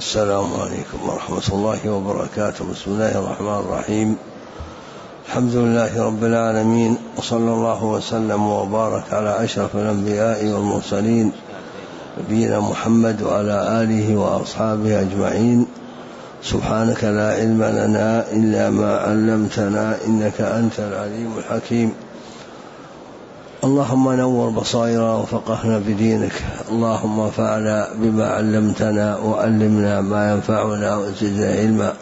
السلام عليكم ورحمة الله وبركاته. بسم الله الرحمن الرحيم. الحمد لله رب العالمين، وصلى الله وسلم وبارك على أشرف الأنبياء والمرسلين نبينا محمد وعلى آله وأصحابه أجمعين. سبحانك لا علم لنا إلا ما علمتنا إنك أنت العليم الحكيم. اللهم نور بصائرنا وفقهنا بدينك، اللهم انفعنا بما علمتنا وعلمنا ما ينفعنا وزدنا علما.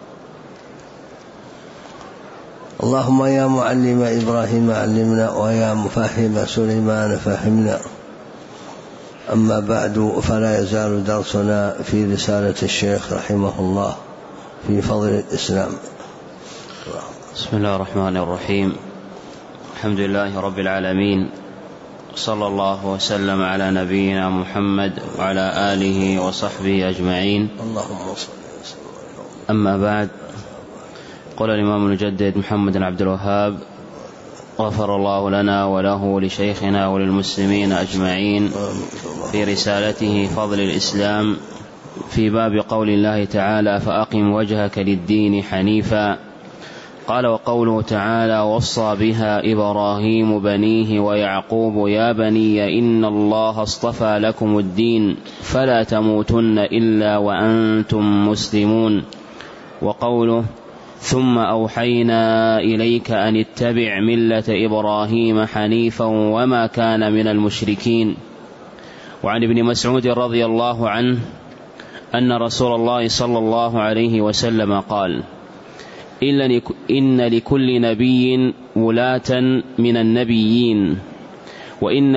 اللهم يا معلم إبراهيم علمنا، ويا مفهم سليمان فهمنا. أما بعد، فلا يزال درسنا في رسالة الشيخ رحمه الله في فضل الإسلام. بسم الله الرحمن الرحيم. الحمد لله رب العالمين، صلى الله وسلم على نبينا محمد وعلى آله وصحبه أجمعين. اللهم صل وسلم. أما بعد، قال الإمام المجدد محمد بن عبد الوهاب غفر الله لنا وله ولشيخنا وللمسلمين أجمعين في رسالته فضل الإسلام في باب قول الله تعالى: فأقم وجهك للدين حنيفا. قال: وقوله تعالى: وصى بها إبراهيم بنيه ويعقوب يا بني إن الله اصطفى لكم الدين فلا تموتن إلا وأنتم مسلمون. وقوله: ثم أوحينا إليك أن اتبع ملة إبراهيم حنيفا وما كان من المشركين. وعن ابن مسعود رضي الله عنه أن رسول الله صلى الله عليه وسلم قال: إن لكل نبي ولاة من النبيين، وإن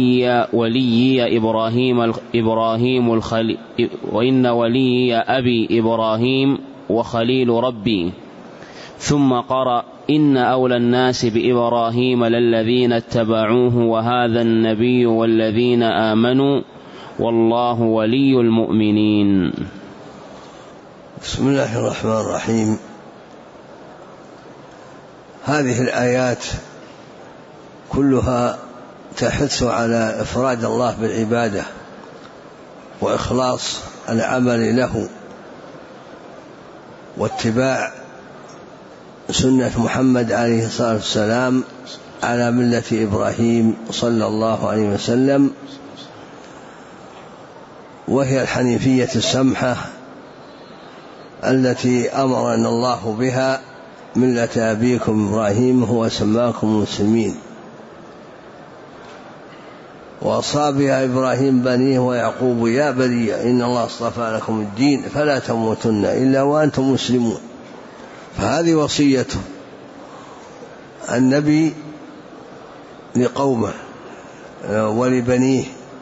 ولي أبي إبراهيم وخليل ربي. ثم قرأ: إن أولى الناس بإبراهيم للذين اتبعوه وهذا النبي والذين آمنوا والله ولي المؤمنين. بسم الله الرحمن الرحيم. هذه الآيات كلها تحث على إفراد الله بالعبادة وإخلاص العمل له واتباع سنة محمد عليه الصلاة والسلام على ملة إبراهيم صلى الله عليه وسلم، وهي الحنيفية السمحة التي أمرنا الله بها، ملة أبيكم إبراهيم هو سماكم المسلمين. وأوصى بها إبراهيم بنيه ويعقوب يا بني إن الله اصطفى لكم الدين فلا تموتن إلا وأنتم مسلمون. فهذه وصية النبي لقومه ولبنيه،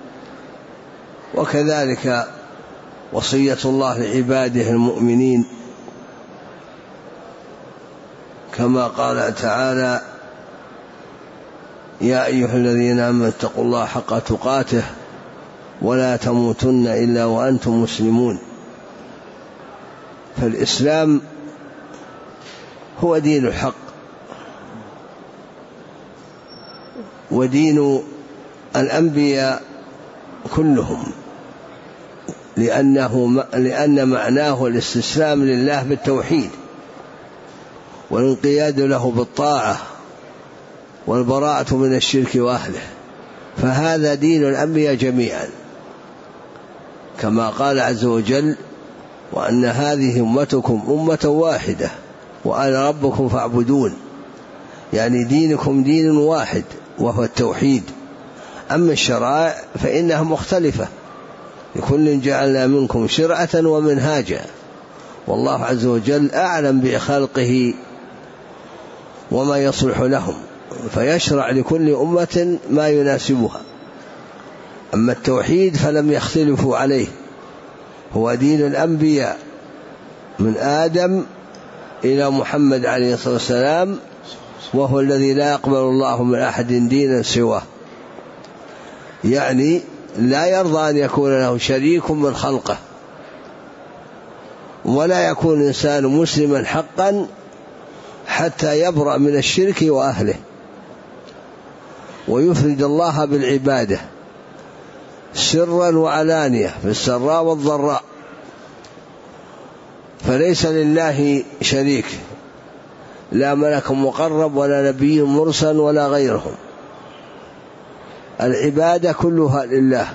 وكذلك وصية الله لعباده المؤمنين، كما قال تعالى: يا أيها الذين آمنوا اتقوا الله حق تقاته ولا تموتن إلا وأنتم مسلمون. فالإسلام هو دين الحق ودين الأنبياء كلهم، لأن معناه الاستسلام لله بالتوحيد والانقياد له بالطاعة والبراءة من الشرك وأهله. فهذا دين الأنبياء جميعا، كما قال عز وجل: وأن هذه أمتكم أمة واحدة وأنا ربكم فاعبدون. يعني دينكم دين واحد وهو التوحيد. أما الشرائع فإنها مختلفة، لكل جعلنا منكم شرعة ومنهاجا، والله عز وجل أعلم بخلقه وما يصلح لهم، فيشرع لكل أمة ما يناسبها. أما التوحيد فلم يختلفوا عليه، هو دين الأنبياء من آدم إلى محمد عليه الصلاة والسلام، وهو الذي لا يقبل الله من أحد دينا سواه. يعني لا يرضى أن يكون له شريك من خلقه، ولا يكون الإنسان مسلما حقا حتى يبرأ من الشرك وأهله ويفرد الله بالعبادة سرا وعلانية في السراء والضراء. فليس لله شريك، لا ملك مقرب ولا نبي مرسل ولا غيرهم، العبادة كلها لله.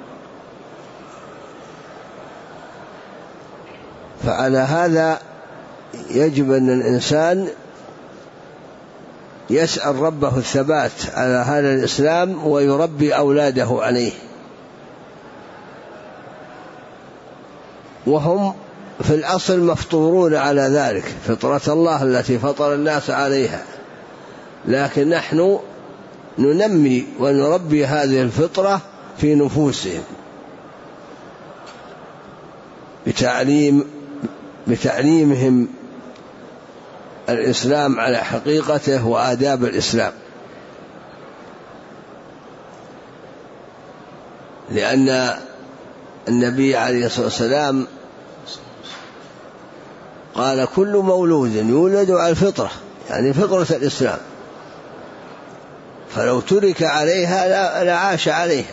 فعلى هذا يجب أن الإنسان يسأل ربه الثبات على هذا الإسلام ويربي أولاده عليه، وهم في الأصل مفطورون على ذلك، فطرة الله التي فطر الناس عليها، لكن نحن ننمي ونربي هذه الفطرة في نفوسهم بتعليمهم الإسلام على حقيقته وآداب الإسلام. لأن النبي عليه الصلاة والسلام قال: كل مولود يولد على الفطرة، يعني فطرة الإسلام، فلو ترك عليها لعاش عليها،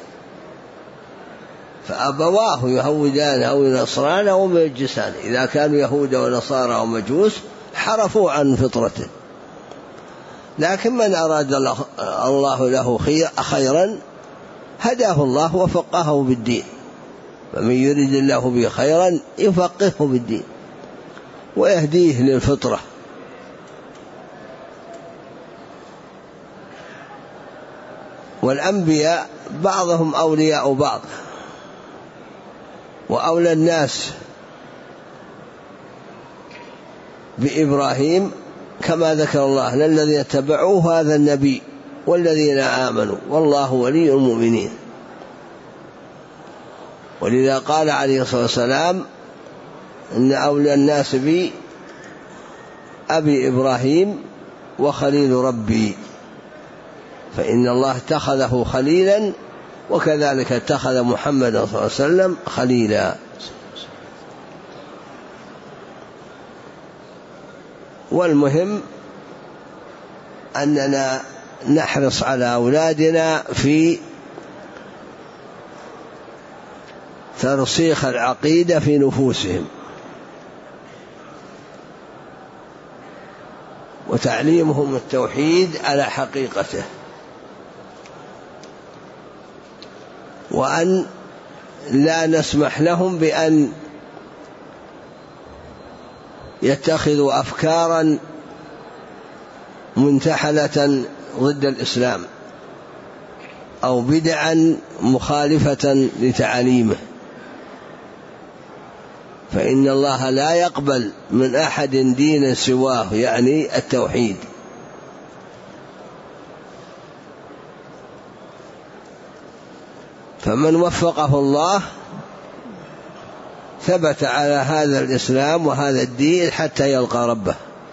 فأبواه يهودان أو ينصران أو يمجسان، إذا كانوا يهود ونصارى أو مجوس حرفوا عن فطرته. لكن من أراد الله له خيرا هداه الله وفقهه بالدين، فمن يريد الله به خيرا يفقهه بالدين ويهديه للفطرة. والأنبياء بعضهم أولياء بعض، وأولى الناس بإبراهيم كما ذكر الله: الذين اتبعوه هذا النبي والذين آمنوا والله ولي المؤمنين. ولذا قال عليه الصلاة والسلام: إن أولى الناس بي أبي إبراهيم وخليل ربي، فإن الله اتخذه خليلا وكذلك اتخذ محمد صلى الله عليه وسلم خليلا. والمهم أننا نحرص على أولادنا في ترسيخ العقيدة في نفوسهم وتعليمهم التوحيد على حقيقته، وأن لا نسمح لهم بأن يتخذوا أفكارا منتحلة ضد الإسلام أو بدعا مخالفة لتعاليمه، فإن الله لا يقبل من أحد دينا سواه، يعني التوحيد. فمن وفقه الله ثبت على هذا الإسلام وهذا الدين حتى يلقى ربه.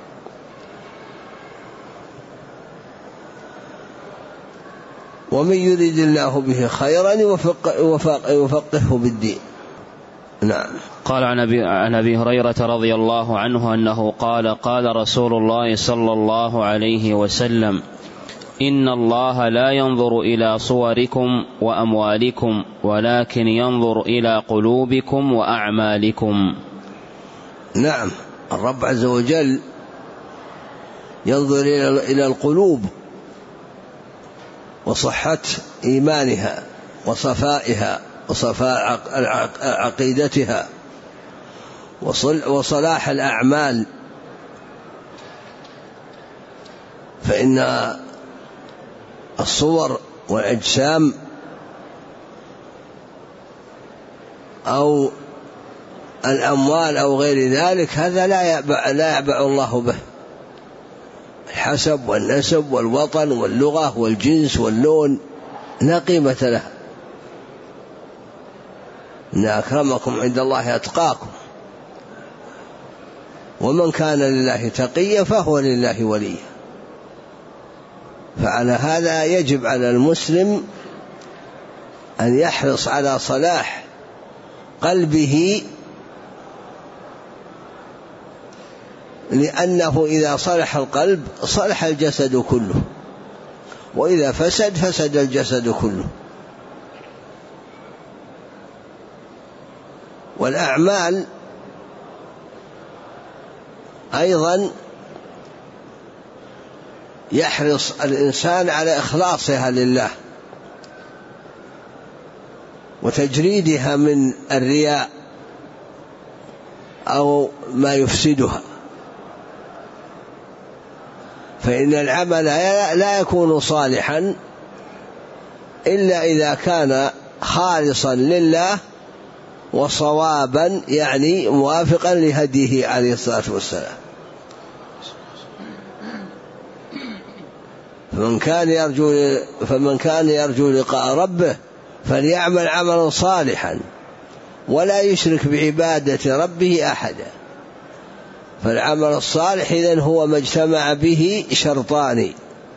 ومن يريد الله به خيرا يفقهه بالدين. نعم. قال عن أبي هريرة رضي الله عنه أنه قال: قال رسول الله صلى الله عليه وسلم: إن الله لا ينظر إلى صوركم وأموالكم ولكن ينظر إلى قلوبكم وأعمالكم. نعم، الرب عز وجل ينظر إلى القلوب وصحة إيمانها وصفائها وصفاء عقيدتها وصلاح الأعمال، فإن الصور والأجسام أو الأموال أو غير ذلك هذا لا يعبأ الله به. الحسب والنسب والوطن واللغة والجنس واللون لا قيمة له. إن أكرمكم عند الله أتقاكم، ومن كان لله تقيا فهو لله ولي. فعلى هذا يجب على المسلم أن يحرص على صلاح قلبه، لأنه إذا صلح القلب صلح الجسد كله، وإذا فسد الجسد كله. والأعمال أيضا يحرص الإنسان على إخلاصها لله وتجريدها من الرياء أو ما يفسدها، فإن العمل لا يكون صالحا إلا إذا كان خالصا لله وصوابا، يعني موافقا لهديه عليه الصلاة والسلام. فمن كان يرجو لقاء ربه فليعمل عملا صالحا ولا يشرك بعبادة ربه أحدا. فالعمل الصالح إذن هو ما اجتمع به شرطان: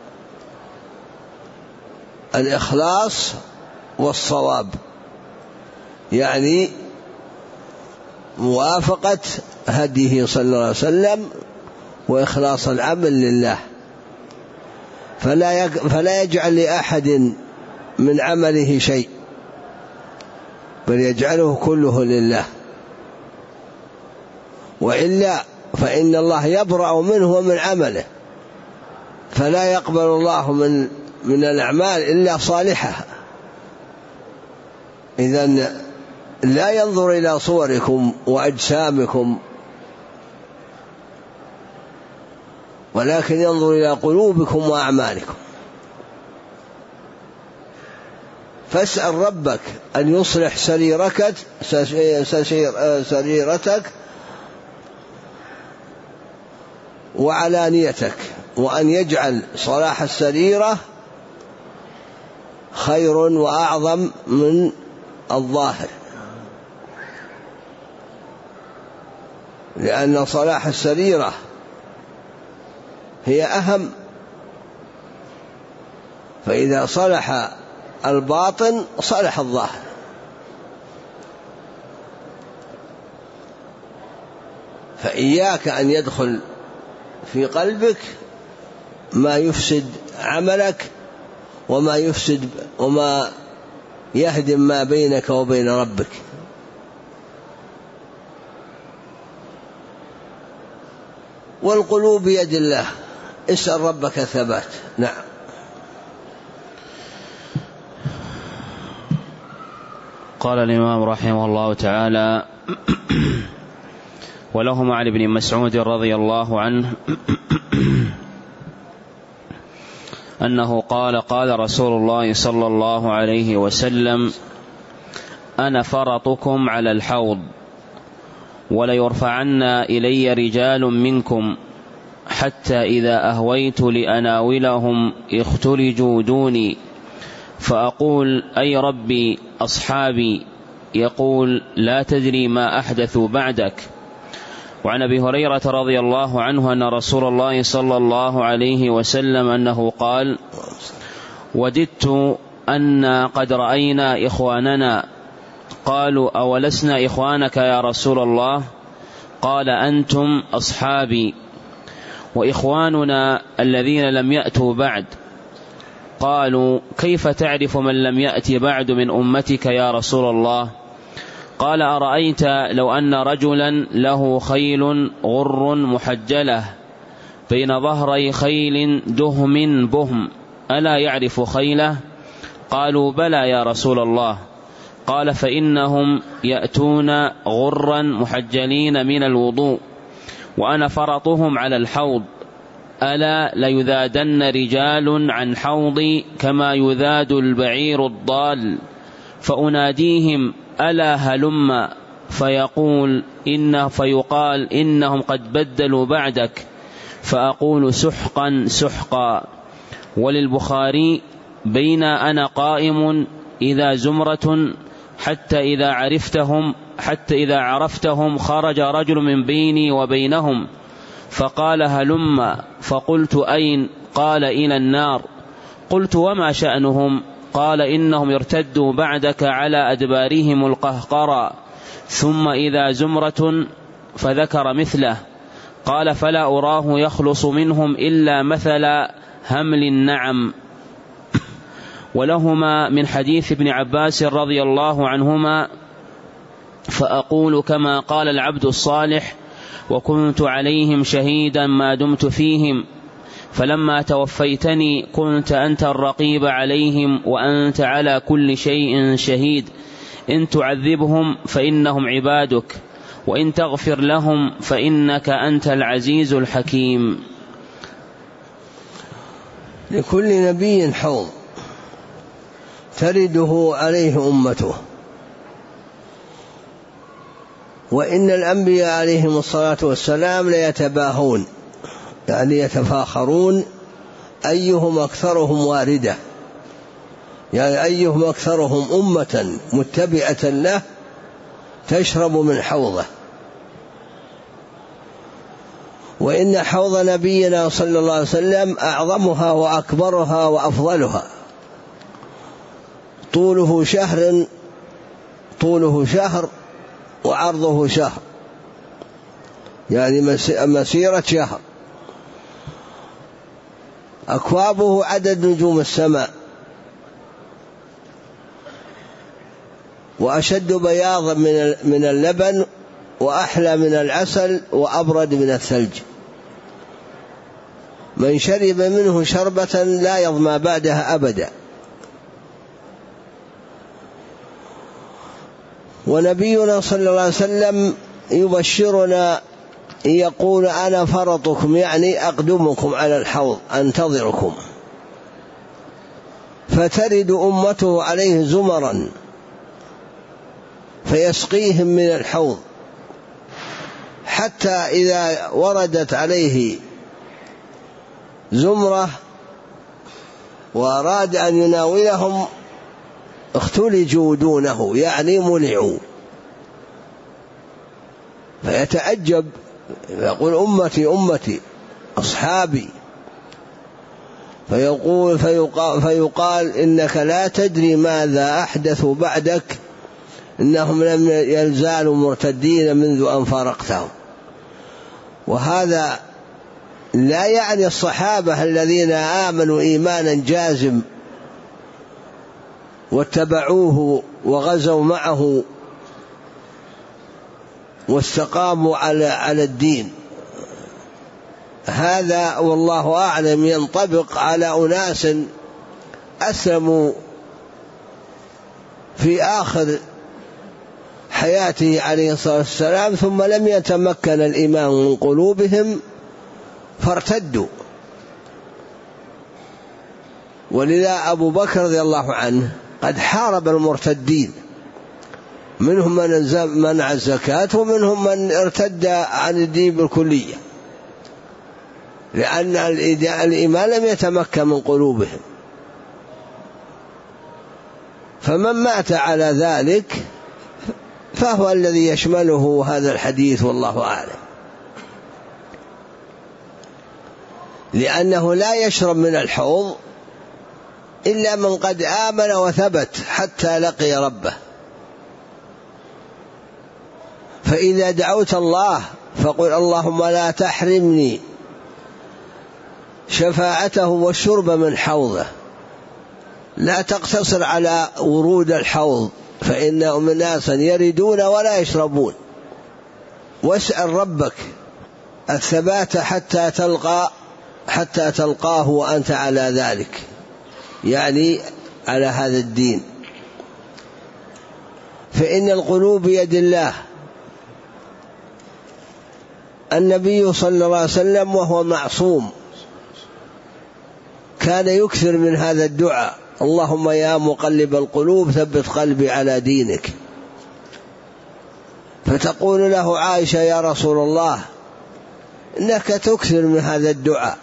الإخلاص والصواب، يعني موافقة هديه صلى الله عليه وسلم وإخلاص العمل لله، فلا يجعل لأحد من عمله شيء، بل يجعله كله لله، وإلا فإن الله يبرأ منه ومن عمله، فلا يقبل الله من الأعمال إلا صالحها. إذن لا ينظر إلى صوركم وأجسامكم، ولكن ينظر إلى قلوبكم وأعمالكم. فاسأل ربك أن يصلح سريرتك وعلانيتك، وأن يجعل صلاح السريرة خير وأعظم من الظاهر، لأن صلاح السريرة هي أهم. فإذا صلح الباطن صلح الظاهر. فإياك أن يدخل في قلبك ما يفسد عملك وما يهدم ما بينك وبين ربك. والقلوب بيد الله، اسأل ربك ثبات. نعم. قال الإمام رحمه الله تعالى: ولهما عن ابن مسعود رضي الله عنه أنه قال: قال رسول الله صلى الله عليه وسلم: أنا فرطكم على الحوض، وليرفعن إلي رجال منكم حتى إذا أهويت لأناولهم اختلجوا دوني، فأقول: أي ربي أصحابي، يقول: لا تدري ما أحدثوا بعدك. وعن أبي هريرة رضي الله عنه أن رسول الله صلى الله عليه وسلم أنه قال: وددت أن قد رأينا إخواننا. قالوا: أولسنا إخوانك يا رسول الله؟ قال: أنتم أصحابي وإخواننا الذين لم يأتوا بعد. قالوا: كيف تعرف من لم يأتي بعد من أمتك يا رسول الله؟ قال: أرأيت لو أن رجلا له خيل غر محجلة بين ظهري خيل دهم بهم، ألا يعرف خيله؟ قالوا: بلى يا رسول الله. قال: فإنهم يأتون غرا محجلين من الوضوء، وأنا فرطهم على الحوض، ألا ليذادن رجال عن حوضي كما يذاد البعير الضال، فأناديهم: ألا هلم، فيقال إنهم قد بدلوا بعدك، فأقول: سحقا سحقا. وللبخاري: بين أنا قائم إذا زمرة حتى إذا عرفتهم خرج رجل من بيني وبينهم فقال: هلم. فقلت: أين؟ قال: إلى النار. قلت: وما شأنهم؟ قال: إنهم ارتدوا بعدك على أدبارهم القهقرى، ثم إذا زمرة، فذكر مثله. قال: فلا أراه يخلص منهم إلا مثل همل النعم. ولهما من حديث ابن عباس رضي الله عنهما: فأقول كما قال العبد الصالح: وكنت عليهم شهيدا ما دمت فيهم، فلما توفيتني كنت أنت الرقيب عليهم وأنت على كل شيء شهيد. إن تعذبهم فإنهم عبادك، وإن تغفر لهم فإنك أنت العزيز الحكيم. لكل نبي حوض ترده عليه أمته، وإن الأنبياء عليهم الصلاة والسلام ليتباهون، يعني يتفاخرون أيهم أكثرهم واردة، يعني أيهم أكثرهم أمة متبعة له تشرب من حوضه. وإن حوض نبينا صلى الله عليه وسلم أعظمها وأكبرها وأفضلها، طوله شهر وعرضه شهر، يعني مسيرة شهر. أكوابه عدد نجوم السماء، وأشد بياضا من اللبن، وأحلى من العسل، وأبرد من الثلج. من شرب منه شربة لا يظمأ بعدها أبدا. ونبينا صلى الله عليه وسلم يبشرنا يقول: أنا فرطكم، يعني أقدمكم على الحوض أنتظركم. فترد أمته عليه زمرا فيسقيهم من الحوض، حتى إذا وردت عليه زمرة وأراد أن يناولهم اختلجوا دونه، يعني ملعوا، فيتعجب يقول: أمتي أمتي أصحابي. فيقال: إنك لا تدري ماذا أحدثوا بعدك، إنهم لم يزالوا مرتدين منذ أن فارقتهم. وهذا لا يعني الصحابة الذين آمنوا إيمانا جازم واتبعوه وغزوا معه واستقاموا على الدين. هذا والله أعلم ينطبق على أناس أسلموا في آخر حياته عليه الصلاة والسلام، ثم لم يتمكن الإيمان من قلوبهم فارتدوا. ولذا أبو بكر رضي الله عنه قد حارب المرتدين، منهم من منع الزكاة، ومنهم من ارتد عن الدين بالكلية، لأن الإيمان لم يتمكن من قلوبهم. فمن مات على ذلك فهو الذي يشمله هذا الحديث، والله أعلم، لأنه لا يشرب من الحوض إلا من قد آمن وثبت حتى لقي ربه. فإذا دعوت الله فقل: اللهم لا تحرمني شفاعته والشرب من حوضه. لا تقتصر على ورود الحوض، فإنهم ناسا يردون ولا يشربون. واسأل ربك الثبات حتى تلقاه وأنت على ذلك، يعني على هذا الدين. فإن القلوب بيد الله. النبي صلى الله عليه وسلم وهو معصوم كان يكثر من هذا الدعاء: اللهم يا مقلب القلوب ثبت قلبي على دينك. فتقول له عائشة: يا رسول الله، إنك تكثر من هذا الدعاء،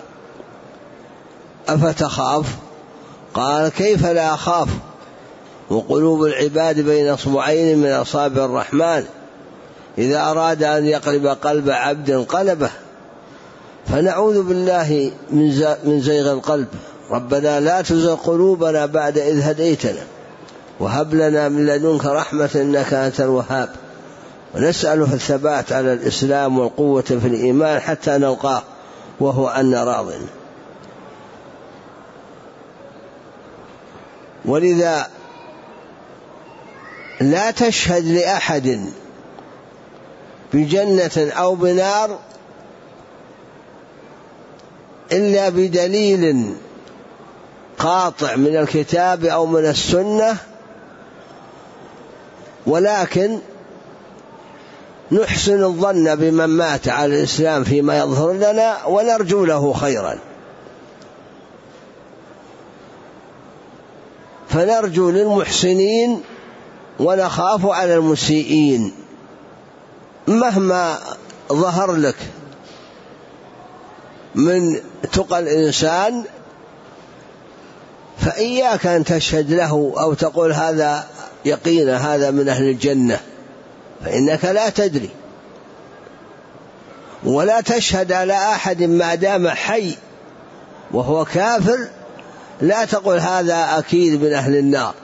أفتخاف؟ قال: كيف لا أخاف، وقلوب العباد بين أصبعين من أصابع الرحمن، إذا أراد أن يقلب قلب عبد قلبه. فنعوذ بالله من زيغ القلب. ربنا لا تزغ قلوبنا بعد إذ هديتنا وهب لنا من لدنك رحمة إنك أنت الوهاب. ونسأله الثبات على الإسلام والقوة في الإيمان حتى نلقاه وهو عنا راض. ولذا لا تشهد لأحد بجنة أو بنار إلا بدليل قاطع من الكتاب أو من السنة، ولكن نحسن الظن بمن مات على الإسلام فيما يظهر لنا ونرجو له خيرا، فنرجو للمحسنين ونخاف على المسيئين. مهما ظهر لك من تقى الإنسان فإياك أن تشهد له أو تقول هذا يقين هذا من أهل الجنة، فإنك لا تدري، ولا تشهد على أحد ما دام حي وهو كافر، لا تقول هذا أكيد من أهل النار،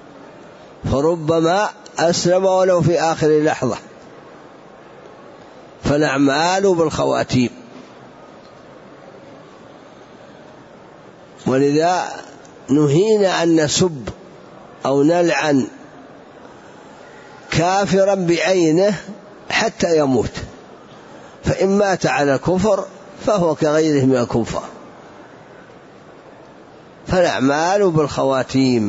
فربما أسلم ولو في آخر لحظة. فالأعمال بالخواتيم. ولذا نهينا أن نسب أو نلعن كافرا بعينه حتى يموت، فإن مات على الكفر فهو كغيره من الكفار. فالأعمال بالخواتيم.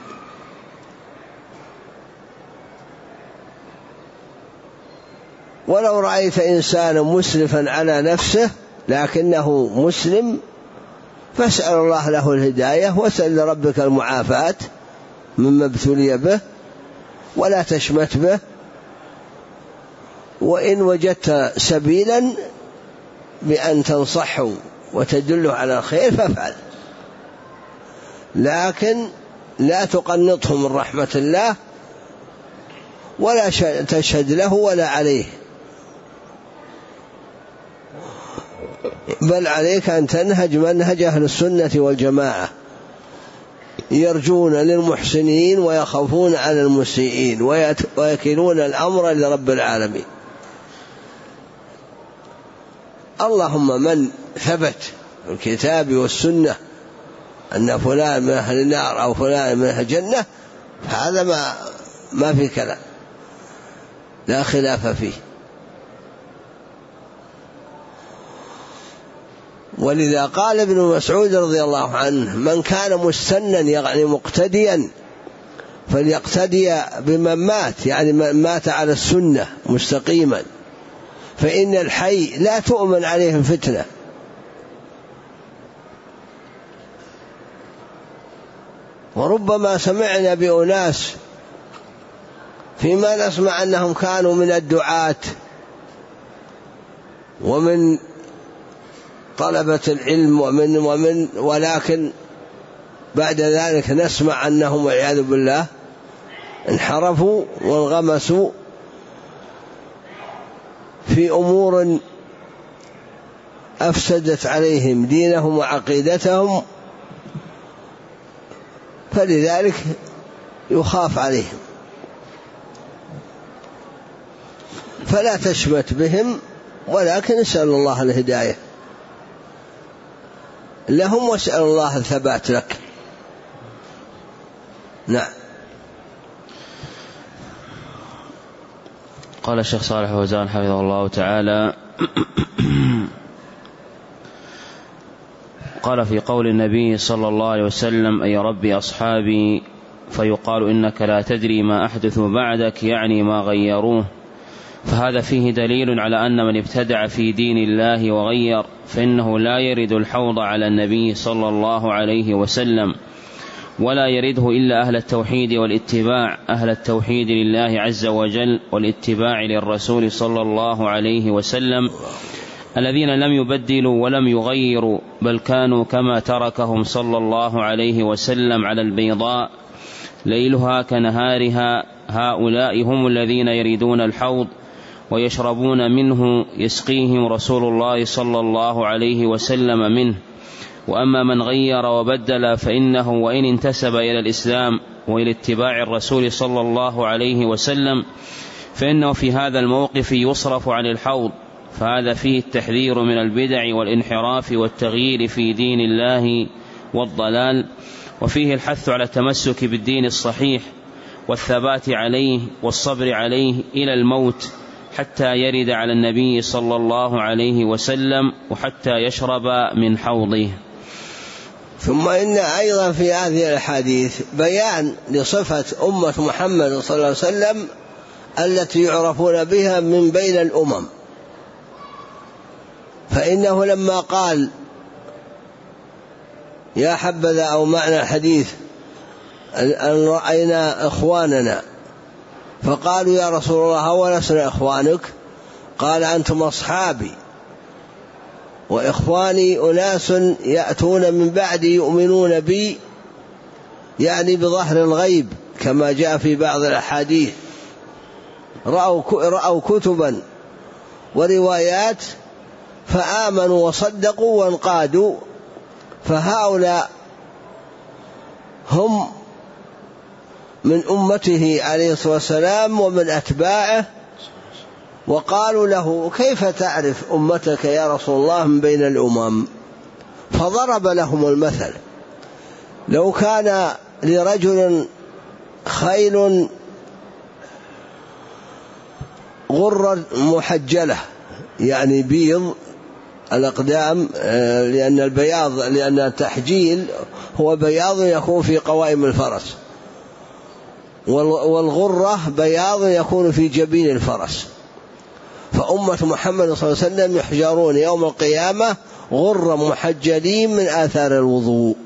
ولو رأيت إنسانا مسرفا على نفسه لكنه مسلم فاسأل الله له الهداية، واسأل ربك المعافاة مما ابتلي به، ولا تشمت به. وإن وجدت سبيلا بأن تنصحه وتدله على الخير فافعل، لكن لا تقنطه من رحمة الله ولا تشهد له ولا عليه، بل عليك أن تنهج منهج أهل السنة والجماعة، يرجون للمحسنين ويخافون على المسيئين ويكلون الأمر لرب العالمين. اللهم من ثبت في الكتاب والسنة أن فلان من أهل النار أو فلان من أهل الجنة فهذا ما في كلام، لا خلاف فيه. ولذا قال ابن مسعود رضي الله عنه: من كان مستنا يعني مقتديا فليقتدي بمن مات، يعني من مات على السنة مستقيما، فإن الحي لا تؤمن عليه الفتنة. وربما سمعنا بأناس فيما نسمع أنهم كانوا من الدعاة ومن طلبة العلم ولكن بعد ذلك نسمع أنهم والعياذ بالله انحرفوا وانغمسوا في أمور أفسدت عليهم دينهم وعقيدتهم، فلذلك يخاف عليهم. فلا تشمت بهم، ولكن اسأل الله الهداية لهم واسأل الله الثبات لك. نعم. قال الشيخ صالح فوزان حفظه الله تعالى: قال في قول النبي صلى الله عليه وسلم: أي ربي أصحابي، فيقال إنك لا تدري ما أحدثوا بعدك، يعني ما غيروه. فهذا فيه دليل على أن من ابتدع في دين الله وغير فإنه لا يرد الحوض على النبي صلى الله عليه وسلم، ولا يرده إلا أهل التوحيد والاتباع، أهل التوحيد لله عز وجل والاتباع للرسول صلى الله عليه وسلم، الذين لم يبدلوا ولم يغيروا، بل كانوا كما تركهم صلى الله عليه وسلم على البيضاء ليلها كنهارها. هؤلاء هم الذين يريدون الحوض ويشربون منه، يسقيهم رسول الله صلى الله عليه وسلم منه. وأما من غير وبدل فإنه وإن انتسب إلى الإسلام وإلى اتباع الرسول صلى الله عليه وسلم فإنه في هذا الموقف يصرف عن الحوض. فهذا فيه التحذير من البدع والانحراف والتغيير في دين الله والضلال، وفيه الحث على التمسك بالدين الصحيح والثبات عليه والصبر عليه إلى الموت، حتى يرد على النبي صلى الله عليه وسلم وحتى يشرب من حوضه. ثم إن أيضا في هذه الحديث بيان لصفة أمة محمد صلى الله عليه وسلم التي يعرفون بها من بين الأمم. فإنه لما قال يا حبذا أو معنى الحديث أن رأينا إخواننا فقالوا يا رسول الله ولسنا إخوانك؟ قال أنتم أصحابي وإخواني أناس يأتون من بعدي يؤمنون بي، يعني بظهر الغيب كما جاء في بعض الأحاديث، رأوا كتبا وروايات فآمنوا وصدقوا وانقادوا، فهؤلاء هم من أمته عليه الصلاة والسلام ومن أتباعه. وقالوا له كيف تعرف أمتك يا رسول الله من بين الأمم؟ فضرب لهم المثل: لو كان لرجل خيل غر محجلة، يعني بيض الأقدام، لأن التحجيل هو بياض يكون في قوائم الفرس، والغرة بياض يكون في جبين الفرس. فأمة محمد صلى الله عليه وسلم يحجرون يوم القيامة غرا محجلين من آثار الوضوء،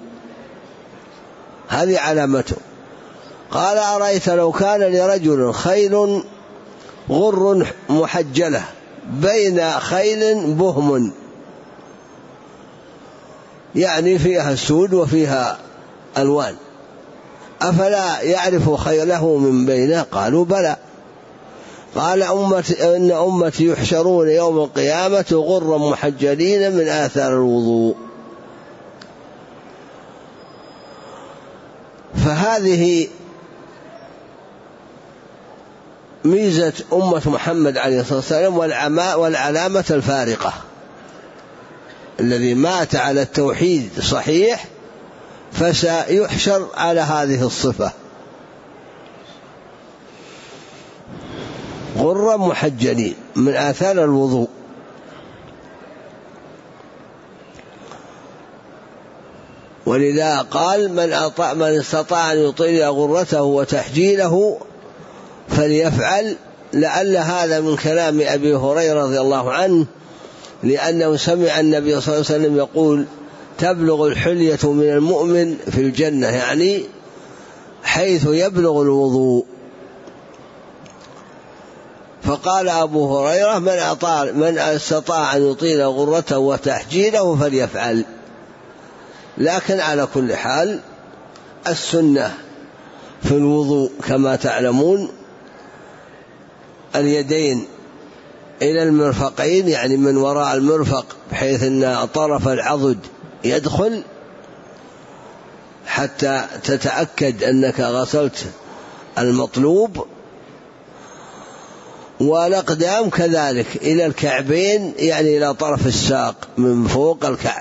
هذه علامته. قال أرأيت لو كان لرجل خيل غر محجلة بين خيل بهم، يعني فيها سود وفيها ألوان، أفلا يعرف خيله من بينه؟ قالوا بلى. قال إن أمتي يحشرون يوم القيامة غرا محجلين من آثار الوضوء. فهذه ميزة أمة محمد عليه الصلاة والسلام والعلامة الفارقة: الذي مات على التوحيد صحيح فسيحشر على هذه الصفة، غرا محجلين من آثار الوضوء. ولذا قال من استطاع أن يطيل غرته وتحجيله فليفعل. لعل هذا من كلام أبي هريرة رضي الله عنه، لأنه سمع النبي صلى الله عليه وسلم يقول: تبلغ الحلية من المؤمن في الجنة، يعني حيث يبلغ الوضوء. فقال أبو هريرة: من استطاع أن يطيل غرته وتحجيله فليفعل. لكن على كل حال السنة في الوضوء كما تعلمون اليدين إلى المرفقين، يعني من وراء المرفق، بحيث أن طرف العضد يدخل حتى تتأكد أنك غسلت المطلوب، والأقدام كذلك إلى الكعبين، يعني إلى طرف الساق من فوق الكعب.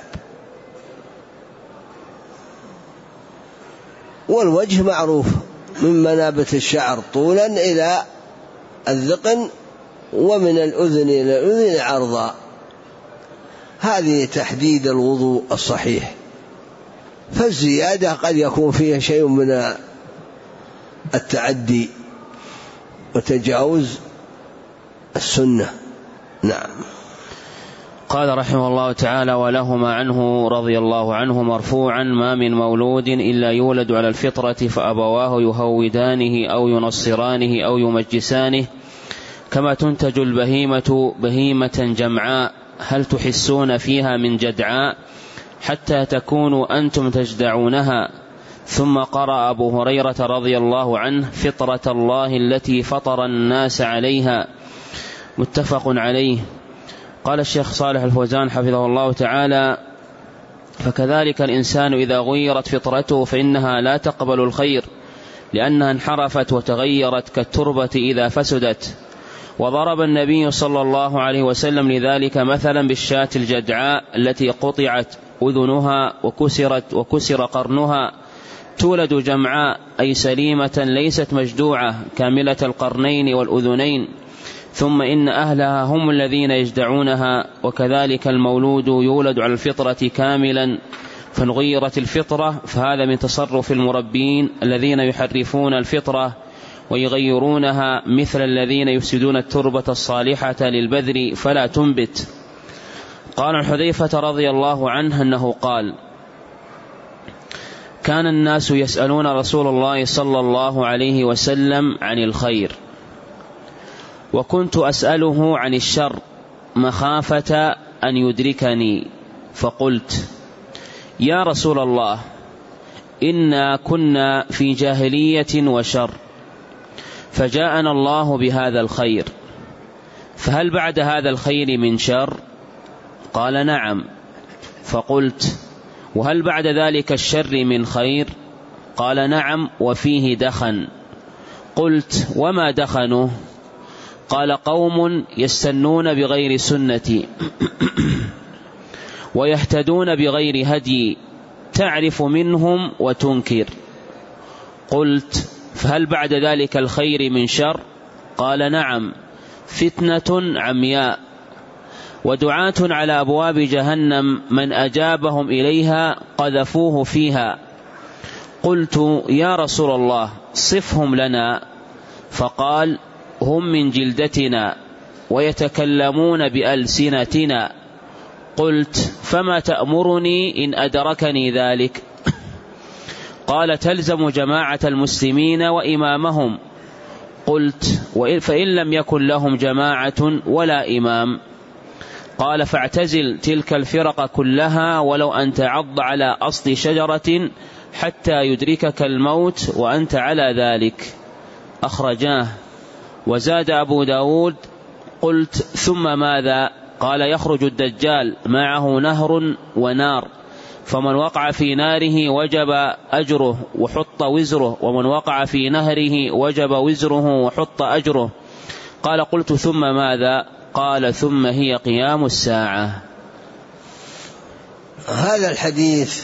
والوجه معروف من منابت الشعر طولا إلى الذقن، ومن الأذن إلى الأذن عرضا. هذه تحديد الوضوء الصحيح. فالزيادة قد يكون فيها شيء من التعدي وتجاوز السنة. نعم. قال رحمه الله تعالى: ولهما عنه رضي الله عنه مرفوعا: ما من مولود إلا يولد على الفطرة فأبواه يهودانه أو ينصرانه أو يمجسانه، كما تنتج البهيمة بهيمة جمعاء هل تحسون فيها من جدعاء حتى تكونوا أنتم تجدعونها. ثم قرأ أبو هريرة رضي الله عنه: فطرة الله التي فطر الناس عليها، متفق عليه. قال الشيخ صالح الفوزان حفظه الله تعالى: فكذلك الإنسان إذا غيرت فطرته فإنها لا تقبل الخير، لأنها انحرفت وتغيرت كالتربة إذا فسدت. وضرب النبي صلى الله عليه وسلم لذلك مثلا بالشاة الجدعاء التي قطعت أذنها وكسر قرنها، تولد جمعاء أي سليمة ليست مجدوعة كاملة القرنين والأذنين، ثم إن أهلها هم الذين يجدعونها، وكذلك المولود يولد على الفطرة كاملا، فإن غيرت الفطرة فهذا من تصرف المربين الذين يحرفون الفطرة ويغيرونها، مثل الذين يفسدون التربة الصالحة للبذر فلا تنبت. قال عن حذيفة رضي الله عنه أنه قال: كان الناس يسألون رسول الله صلى الله عليه وسلم عن الخير، وكنت أسأله عن الشر مخافة أن يدركني، فقلت: يا رسول الله، إنا كنا في جاهلية وشر، فجاءنا الله بهذا الخير، فهل بعد هذا الخير من شر؟ قال: نعم. فقلت: وهل بعد ذلك الشر من خير؟ قال: نعم، وفيه دخن. قلت: وما دخنه؟ قال: قوم يستنون بغير سنتي ويهتدون بغير هدي، تعرف منهم وتنكر. قلت: فهل بعد ذلك الخير من شر؟ قال: نعم، فتنة عمياء، ودعاة على أبواب جهنم، من أجابهم إليها قذفوه فيها. قلت: يا رسول الله، صفهم لنا. فقال: هم من جلدتنا ويتكلمون بألسنتنا. قلت: فما تأمرني إن أدركني ذلك؟ قال: تلزم جماعة المسلمين وإمامهم. قلت: فإن لم يكن لهم جماعة ولا إمام؟ قال: فاعتزل تلك الفرق كلها، ولو أن تعض على أصل شجرة حتى يدركك الموت وأنت على ذلك. أخرجاه. وزاد أبو داود: قلت: ثم ماذا؟ قال: يخرج الدجال معه نهر ونار، فمن وقع في ناره وجب أجره وحط وزره، ومن وقع في نهره وجب وزره وحط أجره. قال: قلت: ثم ماذا؟ قال: ثم هي قيام الساعة. هذا الحديث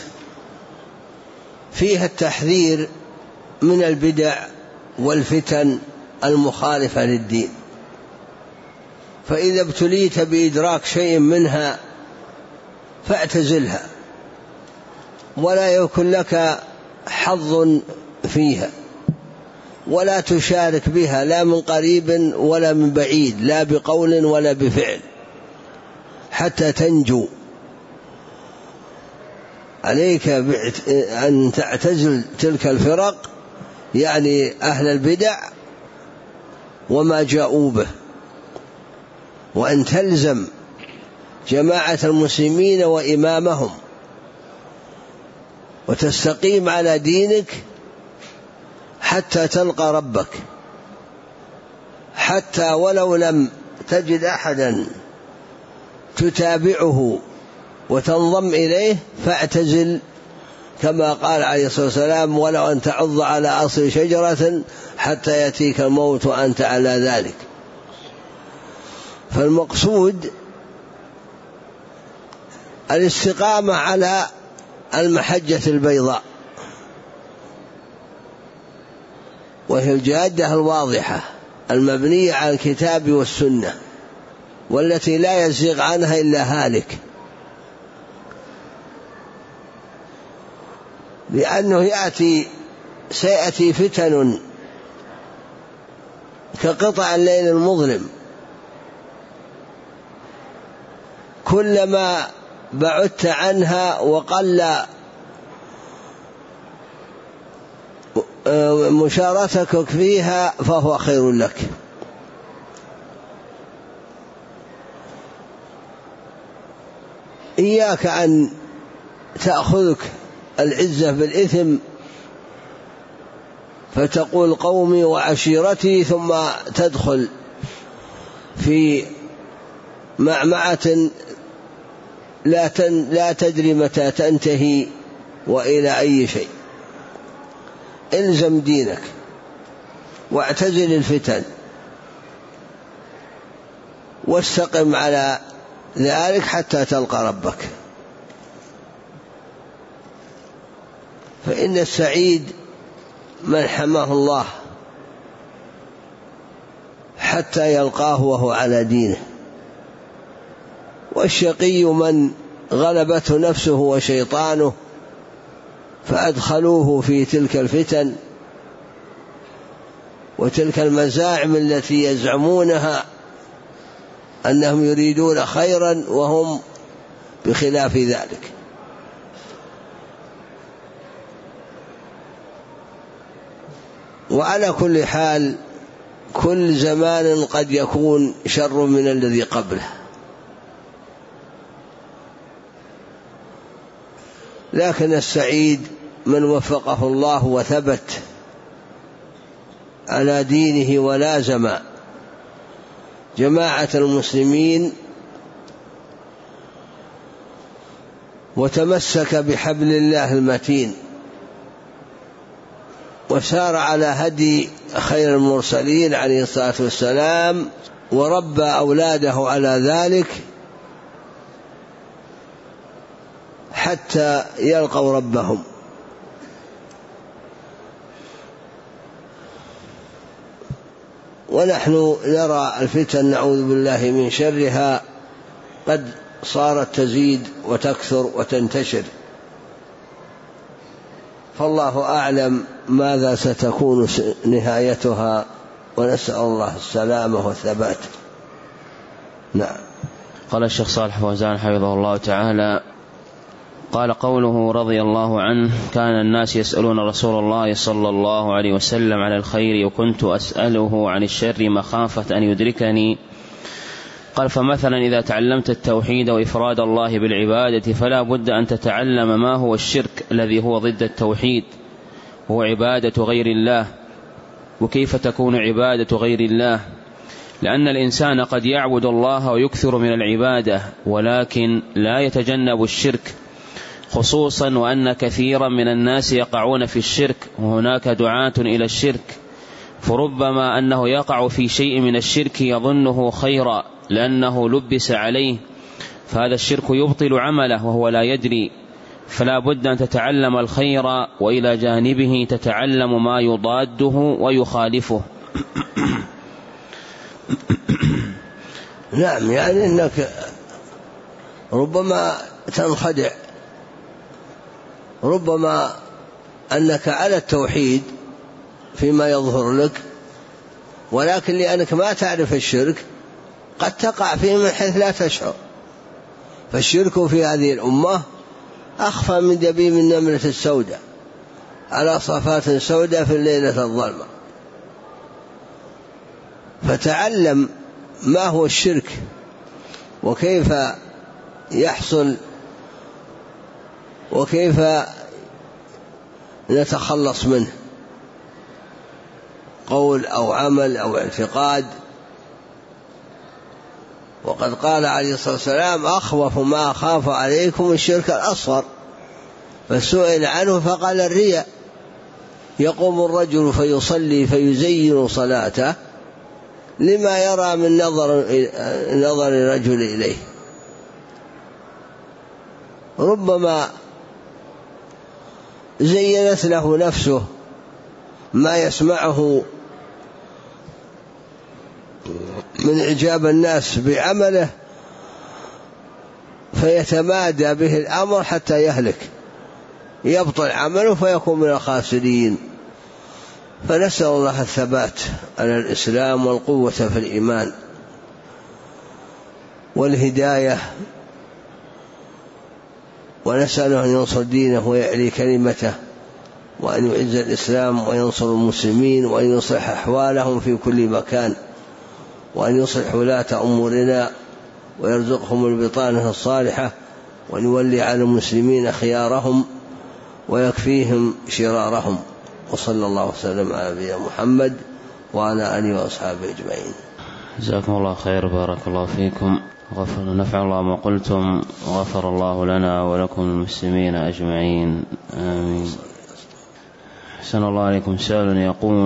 فيه التحذير من البدع والفتن المخالفة للدين، فإذا ابتليت بإدراك شيء منها فاعتزلها، ولا يكن لك حظ فيها، ولا تشارك بها لا من قريب ولا من بعيد، لا بقول ولا بفعل، حتى تنجو. عليك أن تعتزل تلك الفرق، يعني أهل البدع وما جاءوا به، وأن تلزم جماعة المسلمين وإمامهم، وتستقيم على دينك حتى تلقى ربك، حتى ولو لم تجد أحدا تتابعه وتنضم إليه فاعتزل، كما قال عليه الصلاة والسلام: ولو أن تعض على أصل شجرة حتى يأتيك الموت وأنت على ذلك. فالمقصود الاستقامة على المحجة البيضاء، وهي الجادة الواضحة المبنية على الكتاب والسنة، والتي لا يزيغ عنها إلا هالك، لأنه سيأتي فتن كقطع الليل المظلم، كلما بعدت عنها وقل مشاركتك فيها فهو خير لك. إياك أن تأخذك العزة بالإثم فتقول قومي وعشيرتي، ثم تدخل في معمعة لا تدري متى تنتهي وإلى أي شيء. الزم دينك واعتزل الفتن واستقم على ذلك حتى تلقى ربك. فإن السعيد من حماه الله حتى يلقاه وهو على دينه. والشقي من غلبته نفسه وشيطانه فأدخلوه في تلك الفتن وتلك المزاعم التي يزعمونها أنهم يريدون خيرا وهم بخلاف ذلك. وعلى كل حال كل زمان قد يكون شر من الذي قبله، لكن السعيد من وفقه الله وثبت على دينه ولازم جماعة المسلمين وتمسك بحبل الله المتين وسار على هدي خير المرسلين عليه الصلاة والسلام وربى أولاده على ذلك حتى يلقوا ربهم. ونحن نرى الفتن نعوذ بالله من شرها قد صارت تزيد وتكثر وتنتشر، فالله أعلم ماذا ستكون نهايتها، ونسأل الله السلامة والثبات. نعم. قال الشيخ صالح فوزان حفظه الله تعالى: قال قوله رضي الله عنه: كان الناس يسألون رسول الله صلى الله عليه وسلم عن الخير وكنت أسأله عن الشر مخافة أن يدركني. قال: فمثلا إذا تعلمت التوحيد وإفراد الله بالعبادة فلا بد أن تتعلم ما هو الشرك الذي هو ضد التوحيد وهو عبادة غير الله. وكيف تكون عبادة غير الله؟ لأن الإنسان قد يعبد الله ويكثر من العبادة ولكن لا يتجنب الشرك، خصوصا وأن كثيرا من الناس يقعون في الشرك وهناك دعاة إلى الشرك، فربما أنه يقع في شيء من الشرك يظنه خيرا لأنه لبس عليه، فهذا الشرك يبطل عمله وهو لا يدري. فلا بد أن تتعلم الخير وإلى جانبه تتعلم ما يضاده ويخالفه. نعم، يعني أنك ربما تنخدع، ربما أنك على التوحيد فيما يظهر لك، ولكن لأنك ما تعرف الشرك قد تقع فيه من حيث لا تشعر. فالشرك في هذه الأمة أخفى من دبيب النملة السوداء على صفات سوداء في الليلة الظلمة. فتعلم ما هو الشرك وكيف يحصل وكيف نتخلص منه، قول أو عمل أو اعتقاد. وقد قال عليه الصلاة والسلام: أخوف ما أخاف عليكم الشرك الأصغر. فسئل عنه فقال: الرياء. يقوم الرجل فيصلي فيزين صلاته لما يرى من نظر الرجل إليه. ربما زينت له نفسه ما يسمعه من إعجاب الناس بعمله فيتمادى به الأمر حتى يهلك، يبطل عمله فيكون من الخاسرين. فنسأل الله الثبات على الإسلام والقوة في الإيمان والهداية، ونسأله أن ينصر دينه ويعلي كلمته، وأن يعز الإسلام وينصر المسلمين، وأن يصلح أحوالهم في كل مكان، وأن يصلح ولاة أمورنا ويرزقهم البطانة الصالحة، وأن يولي على المسلمين خيارهم ويكفيهم شرارهم. وصلى الله وسلم على نبينا محمد وعلى آله وأصحابه أجمعين. جزاكم الله خير، بارك الله فيكم، نفع الله ما قلتم، وغفر الله لنا ولكم المسلمين أجمعين، آمين. أحسن الله عليكم. سائل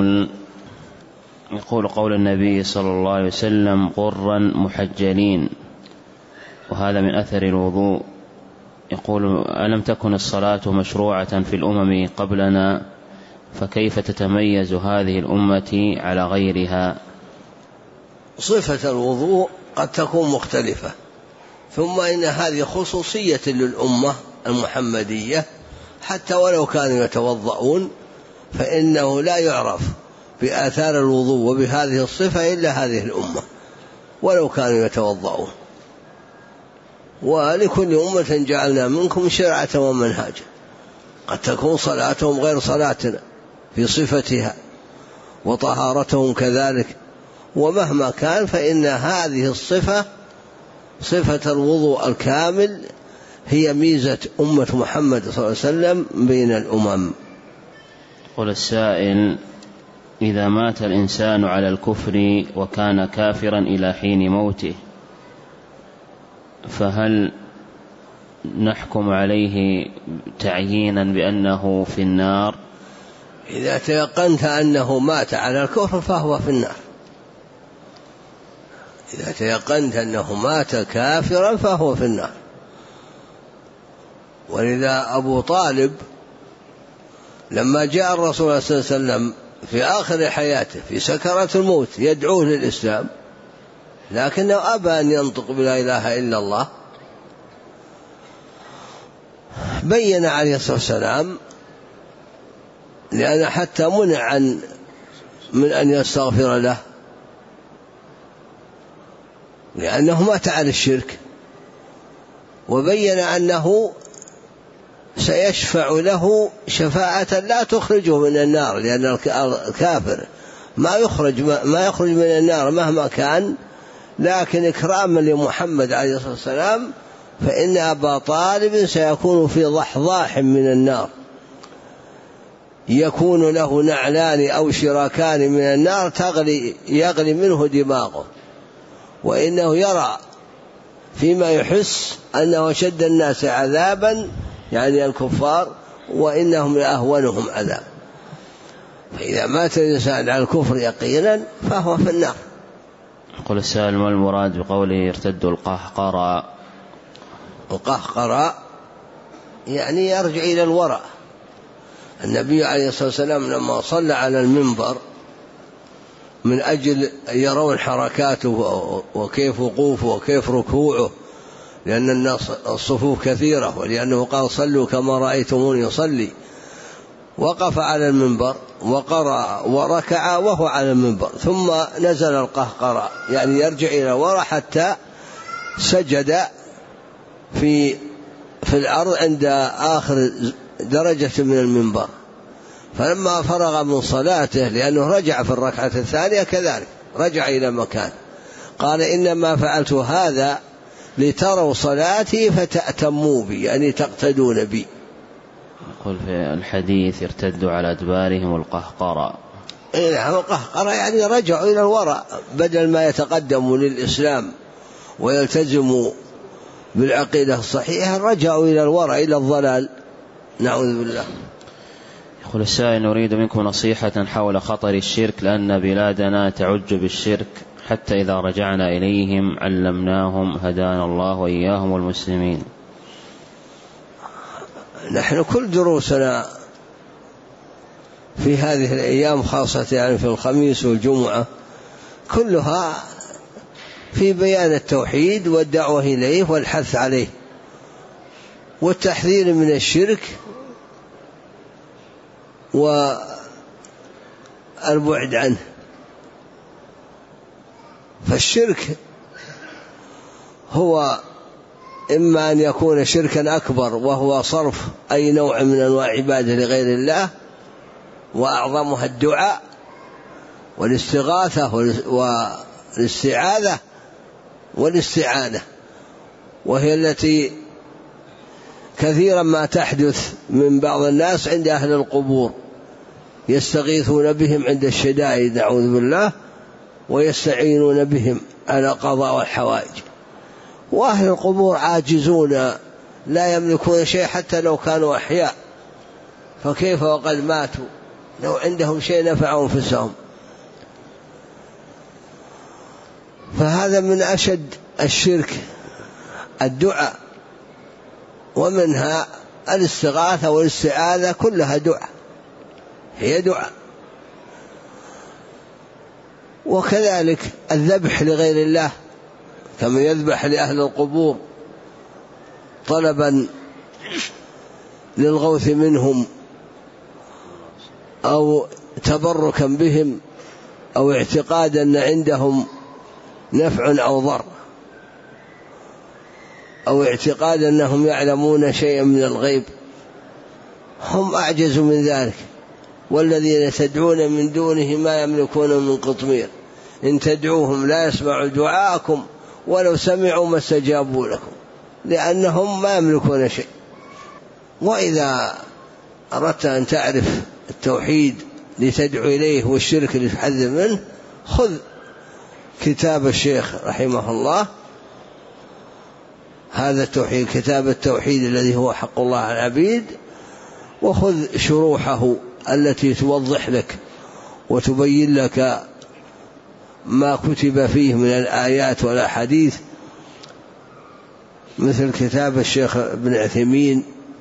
يقول قول النبي صلى الله عليه وسلم: غرا محجلين، وهذا من أثر الوضوء. يقول: ألم تكن الصلاة مشروعة في الأمم قبلنا، فكيف تتميز هذه الأمة على غيرها؟ صفة الوضوء قد تكون مختلفة، ثم إن هذه خصوصية للأمة المحمدية، حتى ولو كانوا يتوضؤون فإنه لا يعرف بآثار الوضوء وبهذه الصفة إلا هذه الأمة ولو كانوا يتوضؤون. ولكل أمة جعلنا منكم شرعة ومنهاجا، قد تكون صلاتهم غير صلاتنا في صفتها وطهارتهم كذلك، ومهما كان فإن هذه الصفة صفة الوضوء الكامل هي ميزة أمة محمد صلى الله عليه وسلم بين الأمم. قل السائل: إذا مات الإنسان على الكفر وكان كافرا إلى حين موته، فهل نحكم عليه تعيينا بأنه في النار؟ إذا تيقنت أنه مات على الكفر فهو في النار. إذا تيقنت أنه مات كافرا فهو في النار. ولذا أبو طالب لما جاء الرسول صلى الله عليه وسلم في آخر حياته في سكرات الموت يدعوه للإسلام، لكنه أبى أن ينطق بلا إله إلا الله، بين عليه الصلاة والسلام، لأن حتى منع من أن يستغفر له لأنه مات على الشرك، وبين أنه سيشفع له شفاعة لا تخرجه من النار، لأن الكافر ما يخرج من النار مهما كان، لكن إكراما لمحمد عليه الصلاة والسلام فإن أبا طالب سيكون في ضحضاح من النار، يكون له نعلان أو شراكان من النار يغلي منه دماغه، وإنه يرى فيما يحس أنه شد الناس عذابا يعني الكفار، وإنهم لأهونهم عذاب. فإذا مات الإنسان على الكفر يقينا فهو في النار. قل السائل: ما المراد بقوله يرتد القهقرى؟ القهقرى يعني يرجع إلى الوراء. النبي عليه الصلاة والسلام لما صلى على المنبر من أجل يرون حركاته وكيف وقوفه وكيف ركوعه، لأن الناس الصفوف كثيرة، ولأنه قال: صلوا كما رأيتموني يصلي. وقف على المنبر وقرأ وركع وهو على المنبر، ثم نزل القهقرى يعني يرجع إلى وراء حتى سجد في الأرض عند آخر درجة من المنبر. فلما فرغ من صلاته، لأنه رجع في الركعة الثانية كذلك رجع إلى مكان، قال: إنما فعلت هذا لتروا صلاتي فتأتموا بي، يعني تقتدون بي. يقول في الحديث: يرتد على أدبارهم القهقرى. نعم، القهقرى يعني رجعوا إلى الوراء، بدل ما يتقدموا للإسلام ويلتزموا بالعقيدة الصحيحة رجعوا إلى الوراء إلى الضلال، نعوذ بالله. يقول السائل: نريد منكم نصيحة حول خطر الشرك، لأن بلادنا تعج بالشرك، حتى إذا رجعنا إليهم علمناهم، هدانا الله وإياهم والمسلمين. نحن كل دروسنا في هذه الأيام خاصة يعني في الخميس والجمعة كلها في بيان التوحيد والدعوة إليه والحث عليه والتحذير من الشرك والبعد عنه. فالشرك هو إما أن يكون شركا أكبر وهو صرف أي نوع من أنواع عبادة لغير الله، وأعظمها الدعاء والاستغاثة والاستعاذة والاستعانة، وهي التي كثيرا ما تحدث من بعض الناس عند أهل القبور، يستغيثون بهم عند الشدائد نعوذ بالله، ويستعينون بهم على قضاء الحوائج، وأهل القبور عاجزون لا يملكون شيء حتى لو كانوا أحياء، فكيف وقد ماتوا لو عندهم شيء نفع أنفسهم. فهذا من أشد الشرك الدعاء، ومنها الاستغاثة والاستعاذة كلها دعاء، هي دعاء. وكذلك الذبح لغير الله كما يذبح لأهل القبور طلبا للغوث منهم أو تبركا بهم أو اعتقادا أن عندهم نفع أو ضر أو اعتقادا أنهم يعلمون شيئا من الغيب، هم أعجز من ذلك. والذين تدعون من دونه ما يملكون من قطمير إن تدعوهم لا يسمعوا دعاءكم ولو سمعوا ما استجابوا لكم لأنهم ما يملكون شيء. وإذا أردت أن تعرف التوحيد لتدعو إليه والشرك لتحذر منه خذ كتاب الشيخ رحمه الله هذا التوحيد، كتاب التوحيد الذي هو حق الله على العبيد، وخذ شروحه التي توضح لك وتبين لك ما كتب فيه من الآيات والأحاديث، مثل كتاب الشيخ ابن عثيمين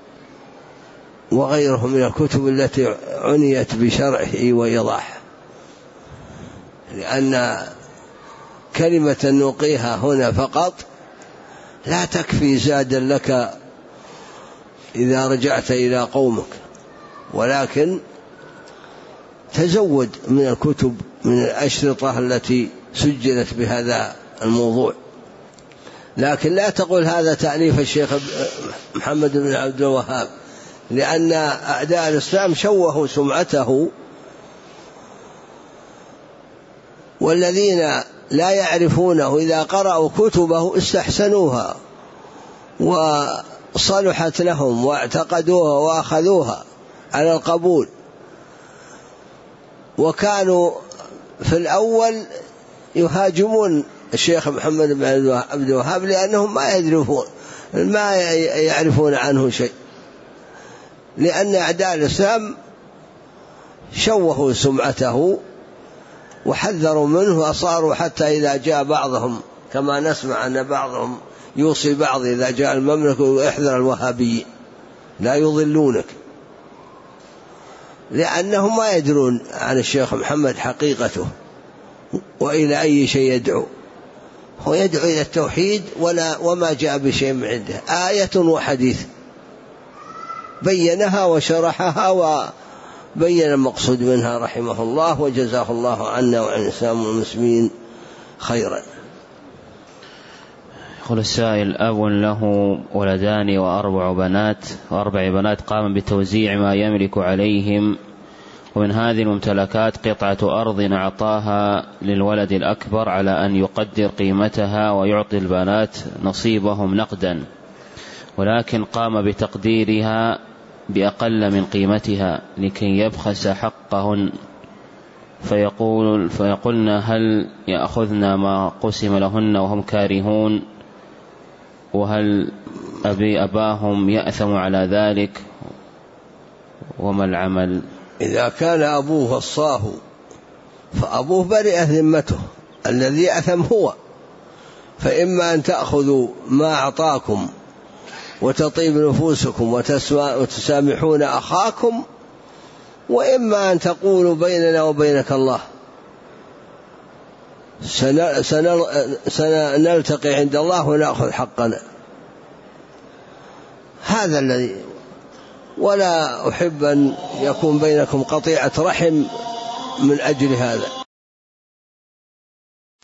وغيره من الكتب التي عنيت بشرحه وإيضاحه، لأن كلمة نلقيها هنا فقط لا تكفي زادا لك إذا رجعت إلى قومك، ولكن تزود من الكتب من الأشرطة التي سجلت بهذا الموضوع. لكن لا تقول هذا تأليف الشيخ محمد بن عبد الوهاب، لأن أعداء الإسلام شوهوا سمعته، والذين لا يعرفونه إذا قرأوا كتبه استحسنوها وصلحت لهم واعتقدوها وأخذوها على القبول. وكانوا في الأول يهاجمون الشيخ محمد بن عبد الوهاب لأنهم ما يعرفون عنه شيء، لأن أعداء الإسلام شوهوا سمعته وحذروا منه وأصاروا حتى إذا جاء بعضهم كما نسمع أن بعضهم يوصي بعض إذا جاء المملكة احذر الوهابيين لا يضلونك، لأنهم ما يدرون عن الشيخ محمد حقيقته وإلى أي شيء يدعو. هو يدعو إلى التوحيد وما جاء بشيء من عنده، آية وحديث بينها وشرحها وبين المقصود منها رحمه الله وجزاه الله عنا وعن الإسلام والمسلمين خيرا. يقول السائل: أب له ولدان وأربع بنات قام بتوزيع ما يملك عليهم، ومن هذه الممتلكات قطعة أرض أعطاها للولد الأكبر على أن يقدر قيمتها ويعطي البنات نصيبهم نقدا، ولكن قام بتقديرها بأقل من قيمتها لكي يبخس حقهن، فيقولن هل يأخذن ما قسم لهن وهم كارهون، وهل أباهم يأثم على ذلك، وما العمل؟ إذا كان أبوه وصاه فأبوه برئ ذمته، الذي أثم هو، فإما أن تأخذوا ما أعطاكم وتطيب نفوسكم وتسامحون أخاكم، وإما أن تقولوا بيننا وبينك الله سنلتقي عند الله ونأخذ حقنا. هذا الذي، ولا أحب أن يكون بينكم قطيعة رحم من أجل هذا.